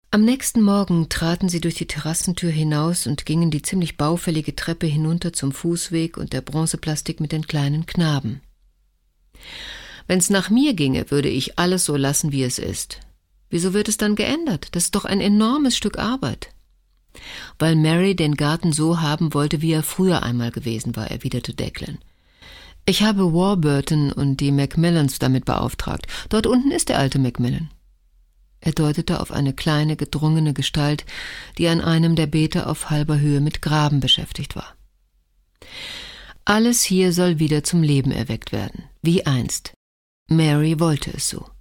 Am nächsten Morgen traten sie durch die Terrassentür hinaus und gingen die ziemlich baufällige Treppe hinunter zum Fußweg und der Bronzeplastik mit den kleinen Knaben. »Wenn's nach mir ginge, würde ich alles so lassen, wie es ist. Wieso wird es dann geändert? Das ist doch ein enormes Stück Arbeit.« »Weil Mary den Garten so haben wollte, wie er früher einmal gewesen war«, erwiderte Declan. »Ich habe Warburton und die Macmillans damit beauftragt. Dort unten ist der alte Macmillan.« Er deutete auf eine kleine, gedrungene Gestalt, die an einem der Beete auf halber Höhe mit Graben beschäftigt war. »Alles hier soll wieder zum Leben erweckt werden, wie einst. Mary wollte es so.«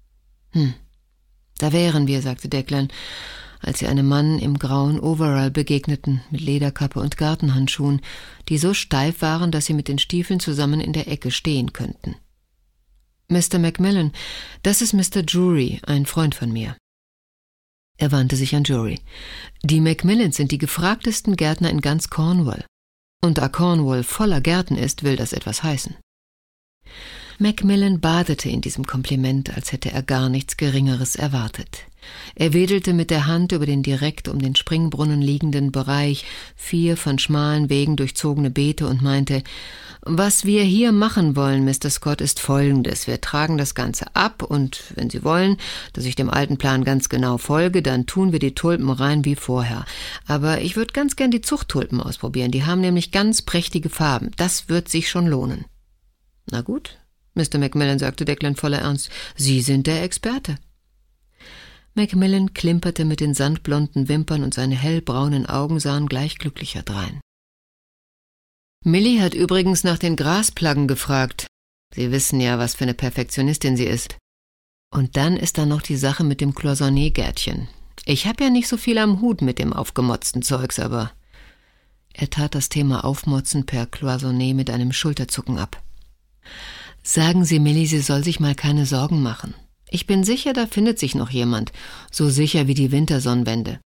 »Da wären wir«, sagte Declan, als sie einem Mann im grauen Overall begegneten, mit Lederkappe und Gartenhandschuhen, die so steif waren, dass sie mit den Stiefeln zusammen in der Ecke stehen könnten. »Mr. Macmillan, das ist Mr. Drury, ein Freund von mir.« Er wandte sich an Drury. »Die Macmillans sind die gefragtesten Gärtner in ganz Cornwall. Und da Cornwall voller Gärten ist, will das etwas heißen.« Macmillan badete in diesem Kompliment, als hätte er gar nichts Geringeres erwartet. Er wedelte mit der Hand über den direkt um den Springbrunnen liegenden Bereich, 4 von schmalen Wegen durchzogene Beete und meinte, »Was wir hier machen wollen, Mr. Scott, ist Folgendes. Wir tragen das Ganze ab und, wenn Sie wollen, dass ich dem alten Plan ganz genau folge, dann tun wir die Tulpen rein wie vorher. Aber ich würde ganz gern die Zuchttulpen ausprobieren. Die haben nämlich ganz prächtige Farben. Das wird sich schon lohnen.« »Na gut, Mr. Macmillan«, sagte Declan voller Ernst, »Sie sind der Experte.« Macmillan klimperte mit den sandblonden Wimpern und seine hellbraunen Augen sahen gleich glücklicher drein. »Millie hat übrigens nach den Grasplaggen gefragt. Sie wissen ja, was für eine Perfektionistin sie ist. Und dann ist da noch die Sache mit dem Cloisonné-Gärtchen. Ich habe ja nicht so viel am Hut mit dem aufgemotzten Zeugs, aber...« Er tat das Thema Aufmotzen per Cloisonné mit einem Schulterzucken ab. »Sagen Sie Millie, sie soll sich mal keine Sorgen machen. Ich bin sicher, da findet sich noch jemand, so sicher wie die Wintersonnenwende.«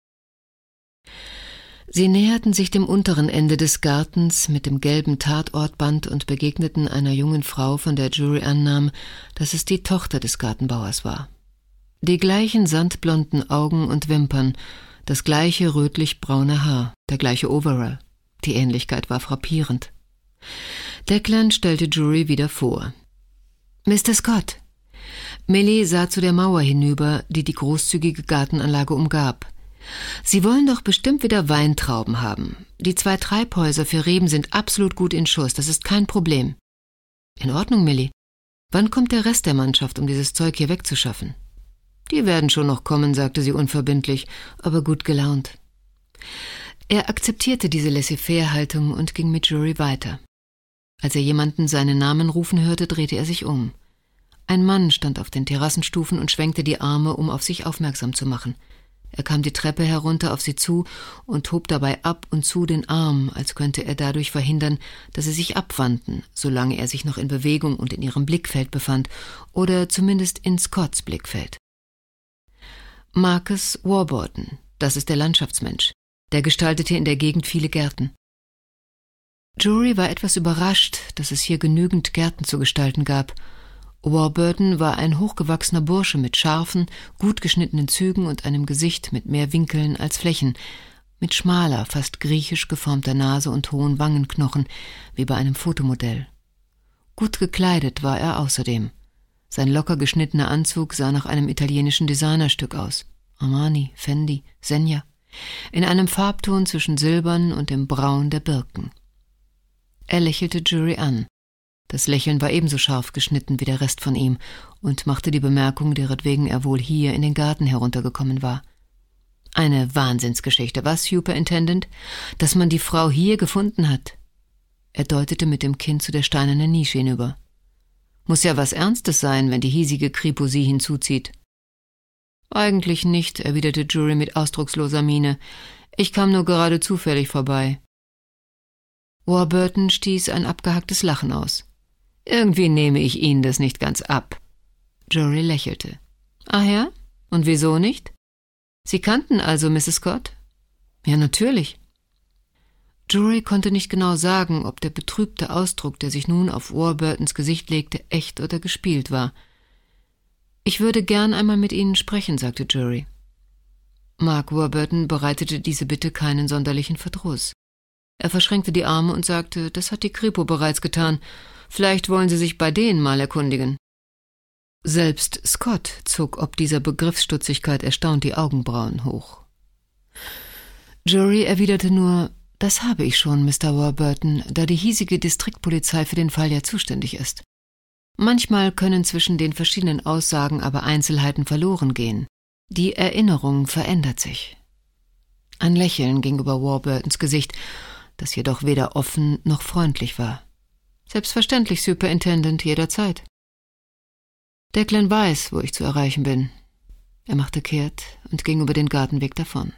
Sie näherten sich dem unteren Ende des Gartens mit dem gelben Tatortband und begegneten einer jungen Frau, von der Drury annahm, dass es die Tochter des Gartenbauers war. Die gleichen sandblonden Augen und Wimpern, das gleiche rötlich-braune Haar, der gleiche Overall. Die Ähnlichkeit war frappierend. Declan stellte Drury wieder vor. »Mr. Scott.« Millie sah zu der Mauer hinüber, die die großzügige Gartenanlage umgab. »Sie wollen doch bestimmt wieder Weintrauben haben. Die 2 Treibhäuser für Reben sind absolut gut in Schuss, das ist kein Problem.« »In Ordnung, Millie. Wann kommt der Rest der Mannschaft, um dieses Zeug hier wegzuschaffen?« »Die werden schon noch kommen«, sagte sie unverbindlich, aber gut gelaunt. Er akzeptierte diese Laissez-faire-Haltung und ging mit Drury weiter. Als er jemanden seinen Namen rufen hörte, drehte er sich um. Ein Mann stand auf den Terrassenstufen und schwenkte die Arme, um auf sich aufmerksam zu machen. Er kam die Treppe herunter auf sie zu und hob dabei ab und zu den Arm, als könnte er dadurch verhindern, dass sie sich abwandten, solange er sich noch in Bewegung und in ihrem Blickfeld befand, oder zumindest in Scotts Blickfeld. Marcus Warburton, das ist der Landschaftsmensch. Der gestaltete in der Gegend viele Gärten. Drury war etwas überrascht, dass es hier genügend Gärten zu gestalten gab. Warburton war ein hochgewachsener Bursche mit scharfen, gut geschnittenen Zügen und einem Gesicht mit mehr Winkeln als Flächen, mit schmaler, fast griechisch geformter Nase und hohen Wangenknochen, wie bei einem Fotomodell. Gut gekleidet war er außerdem. Sein locker geschnittener Anzug sah nach einem italienischen Designerstück aus. Armani, Fendi, Senja. In einem Farbton zwischen Silbern und dem Braun der Birken. Er lächelte Drury an. Das Lächeln war ebenso scharf geschnitten wie der Rest von ihm und machte die Bemerkung, deretwegen er wohl hier in den Garten heruntergekommen war. »Eine Wahnsinnsgeschichte, was, Superintendent? Dass man die Frau hier gefunden hat?« Er deutete mit dem Kinn zu der steinernen Nische hinüber. »Muss ja was Ernstes sein, wenn die hiesige Kripo sie hinzuzieht.« »Eigentlich nicht«, erwiderte Drury mit ausdrucksloser Miene. »Ich kam nur gerade zufällig vorbei.« Warburton stieß ein abgehacktes Lachen aus. »Irgendwie nehme ich Ihnen das nicht ganz ab.« Drury lächelte. »Ach ja? Und wieso nicht? Sie kannten also Mrs. Scott?« »Ja, natürlich.« Drury konnte nicht genau sagen, ob der betrübte Ausdruck, der sich nun auf Warburtons Gesicht legte, echt oder gespielt war. »Ich würde gern einmal mit Ihnen sprechen«, sagte Drury. Mark Warburton bereitete diese Bitte keinen sonderlichen Verdruss. Er verschränkte die Arme und sagte, das hat die Kripo bereits getan. Vielleicht wollen Sie sich bei denen mal erkundigen. Selbst Scott zog ob dieser Begriffsstutzigkeit erstaunt die Augenbrauen hoch. Jury erwiderte nur, das habe ich schon, Mr. Warburton, da die hiesige Distriktpolizei für den Fall ja zuständig ist. Manchmal können zwischen den verschiedenen Aussagen aber Einzelheiten verloren gehen. Die Erinnerung verändert sich. Ein Lächeln ging über Warburtons Gesicht, das jedoch weder offen noch freundlich war. Selbstverständlich, Superintendent, jederzeit. Declan weiß, wo ich zu erreichen bin. Er machte kehrt und ging über den Gartenweg davon.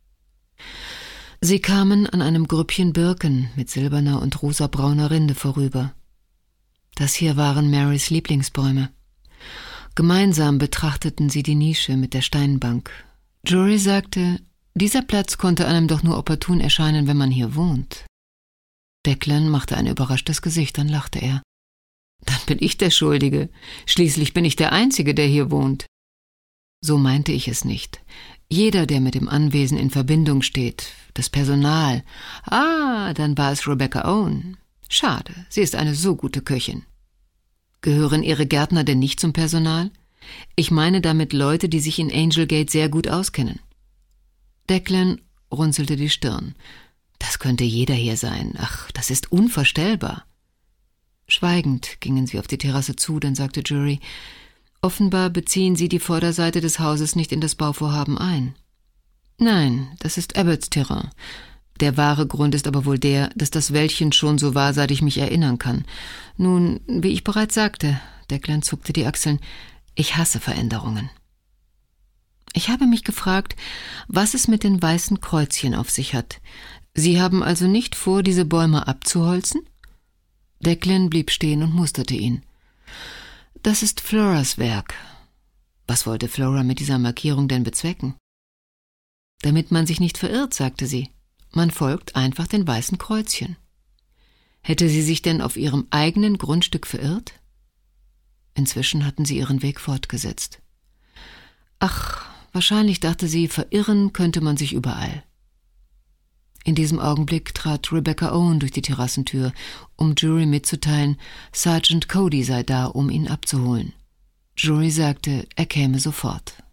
Sie kamen an einem Grüppchen Birken mit silberner und rosabrauner Rinde vorüber. Das hier waren Marys Lieblingsbäume. Gemeinsam betrachteten sie die Nische mit der Steinbank. Jury sagte, dieser Platz konnte einem doch nur opportun erscheinen, wenn man hier wohnt. Declan machte ein überraschtes Gesicht, dann lachte er. Dann bin ich der Schuldige. Schließlich bin ich der Einzige, der hier wohnt. So meinte ich es nicht. Jeder, der mit dem Anwesen in Verbindung steht, das Personal. Ah, dann war es Rebecca Owen. Schade, sie ist eine so gute Köchin. Gehören Ihre Gärtner denn nicht zum Personal? Ich meine damit Leute, die sich in Angel Gate sehr gut auskennen. Declan runzelte die Stirn. Das könnte jeder hier sein. Ach, das ist unvorstellbar. Schweigend gingen sie auf die Terrasse zu, dann sagte Jury, offenbar beziehen Sie die Vorderseite des Hauses nicht in das Bauvorhaben ein. Nein, das ist Abbotts Terrain. Der wahre Grund ist aber wohl der, dass das Wäldchen schon so war, seit ich mich erinnern kann. Nun, wie ich bereits sagte, Declan zuckte die Achseln, ich hasse Veränderungen. Ich habe mich gefragt, was es mit den weißen Kreuzchen auf sich hat. Sie haben also nicht vor, diese Bäume abzuholzen? Declan blieb stehen und musterte ihn. Das ist Floras Werk. Was wollte Flora mit dieser Markierung denn bezwecken? Damit man sich nicht verirrt, sagte sie. Man folgt einfach den weißen Kreuzchen. Hätte sie sich denn auf ihrem eigenen Grundstück verirrt? Inzwischen hatten sie ihren Weg fortgesetzt. Ach, wahrscheinlich dachte sie, verirren könnte man sich überall. In diesem Augenblick trat Rebecca Owen durch die Terrassentür, um Jury mitzuteilen, Sergeant Cody sei da, um ihn abzuholen. Jury sagte, er käme sofort.